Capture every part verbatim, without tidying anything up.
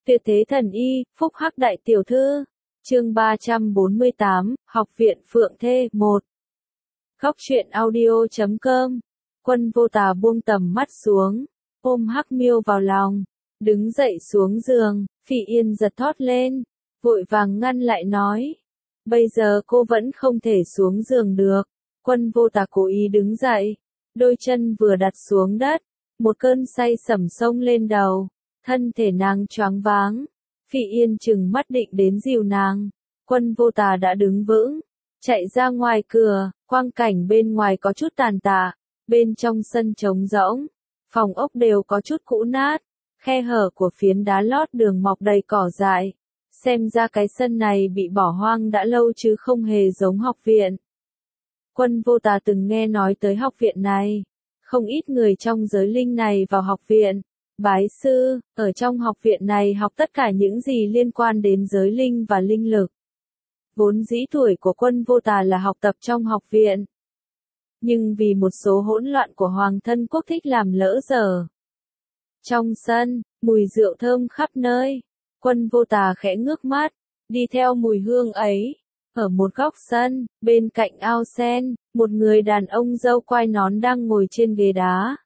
Tuyệt thế thần y, phúc hắc đại tiểu thư. Chương ba trăm bốn mươi tám, Học viện Phượng Thê một. Góc truyện audio chấm com. Quân Vô Tà buông tầm mắt xuống, ôm Hắc Miêu vào lòng, đứng dậy xuống giường. Phỉ Yên giật thót lên, vội vàng ngăn lại nói: "Bây giờ cô vẫn không thể xuống giường được." Quân Vô Tà cố ý đứng dậy, đôi chân vừa đặt xuống đất, một cơn say sẩm xông lên đầu, thân thể nàng choáng váng. Phỉ Yên chừng mắt định đến dìu nàng, Quân Vô Tà đã đứng vững, chạy ra ngoài cửa. Quang cảnh bên ngoài có chút tàn tạ, bên trong sân trống rỗng, phòng ốc đều có chút cũ nát, khe hở của phiến đá lót đường mọc đầy cỏ dại. Xem ra cái sân này bị bỏ hoang đã lâu chứ không hề giống học viện. Quân Vô Tà từng nghe nói tới học viện này, không ít người trong giới linh này vào học viện, bái sư, ở trong học viện này học tất cả những gì liên quan đến giới linh và linh lực. Vốn dĩ tuổi của Quân Vô Tà là học tập trong học viện. Nhưng vì một số hỗn loạn của Hoàng thân quốc thích làm lỡ dở. Trong sân, mùi rượu thơm khắp nơi. Quân Vô Tà khẽ ngước mắt, đi theo mùi hương ấy. Ở một góc sân, bên cạnh ao sen, một người đàn ông râu quai nón đang ngồi trên ghế đá.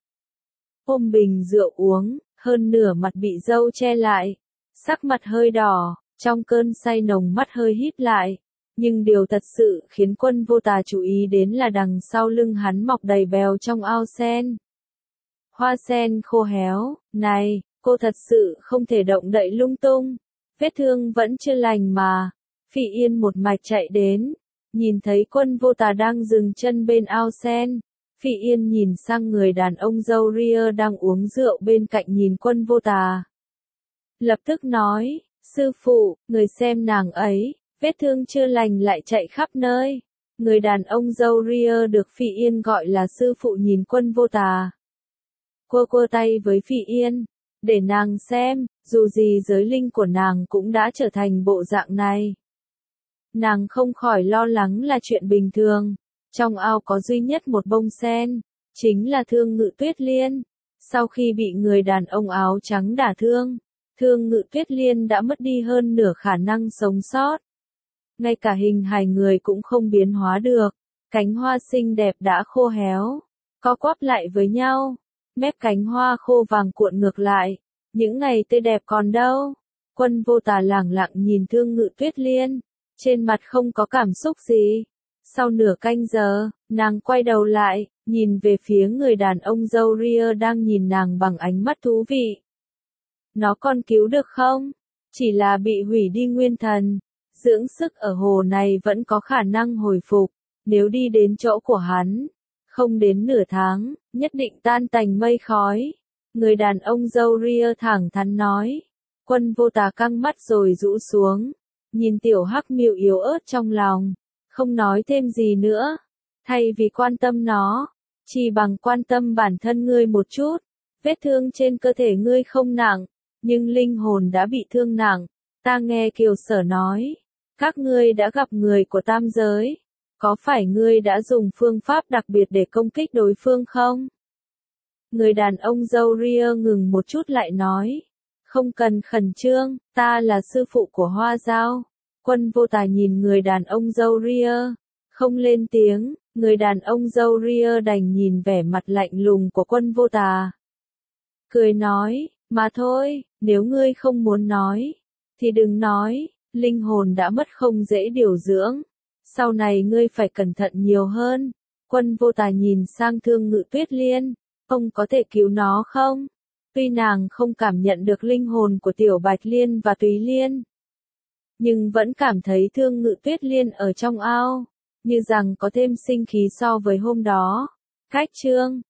Ôm bình rượu uống, hơn nửa mặt bị râu che lại. Sắc mặt hơi đỏ, trong cơn say nồng mắt hơi híp lại. Nhưng điều thật sự khiến Quân Vô Tà chú ý đến là đằng sau lưng hắn mọc đầy bèo trong ao sen. Hoa sen khô héo, này, cô thật sự không thể động đậy lung tung. Vết thương vẫn chưa lành mà. Phỉ Yên một mạch chạy đến, nhìn thấy Quân Vô Tà đang dừng chân bên ao sen. Phỉ Yên nhìn sang người đàn ông râu ria đang uống rượu bên cạnh nhìn Quân Vô Tà. Lập tức nói: "Sư phụ, người xem nàng ấy, vết thương chưa lành lại chạy khắp nơi." Người đàn ông râu ria được Phỉ Yên gọi là sư phụ nhìn Quân Vô Tà. Quơ quơ tay với Phỉ Yên, để nàng xem, dù gì giới linh của nàng cũng đã trở thành bộ dạng này. Nàng không khỏi lo lắng là chuyện bình thường. Trong ao có duy nhất một bông sen, chính là Thương Ngự Tuyết Liên. Sau khi bị người đàn ông áo trắng đả thương, Thương Ngự Tuyết Liên đã mất đi hơn nửa khả năng sống sót. Ngay cả hình hài người cũng không biến hóa được, cánh hoa xinh đẹp đã khô héo, co quắp lại với nhau, mép cánh hoa khô vàng cuộn ngược lại, những ngày tươi đẹp còn đâu. Quân Vô Tà lẳng lặng nhìn Thương Ngự Tuyết Liên, trên mặt không có cảm xúc gì. Sau nửa canh giờ, nàng quay đầu lại, nhìn về phía người đàn ông râu ria đang nhìn nàng bằng ánh mắt thú vị. "Nó còn cứu được không? Chỉ là bị hủy đi nguyên thần. Dưỡng sức ở hồ này vẫn có khả năng hồi phục. Nếu đi đến chỗ của hắn, không đến nửa tháng, nhất định tan tành mây khói." Người đàn ông râu ria thẳng thắn nói. Quân Vô Tà căng mắt rồi rũ xuống, nhìn tiểu Hắc Miêu yếu ớt trong lòng, không nói thêm gì nữa. Thay vì quan tâm nó, chỉ bằng quan tâm bản thân ngươi một chút. Vết thương trên cơ thể ngươi không nặng, nhưng linh hồn đã bị thương nặng. Ta nghe Kiều Sở nói, các ngươi đã gặp người của tam giới. Có phải ngươi đã dùng phương pháp đặc biệt để công kích đối phương không? Người đàn ông râu ria ngừng một chút lại nói. Không cần khẩn trương, ta là sư phụ của Hoa Dao. Quân Vô Tà nhìn người đàn ông râu ria, không lên tiếng. Người đàn ông râu ria đành nhìn vẻ mặt lạnh lùng của Quân Vô Tà. Cười nói, mà thôi, nếu ngươi không muốn nói, thì đừng nói. Linh hồn đã mất không dễ điều dưỡng. Sau này ngươi phải cẩn thận nhiều hơn. Quân Vô Tà nhìn sang Thương Ngự Tuyết Liên. Ông có thể cứu nó không? Tuy nàng không cảm nhận được linh hồn của Tiểu Bạch Liên và Túy Liên, nhưng vẫn cảm thấy Thương Ngự Tuyết Liên ở trong ao, như rằng có thêm sinh khí so với hôm đó. Cách chương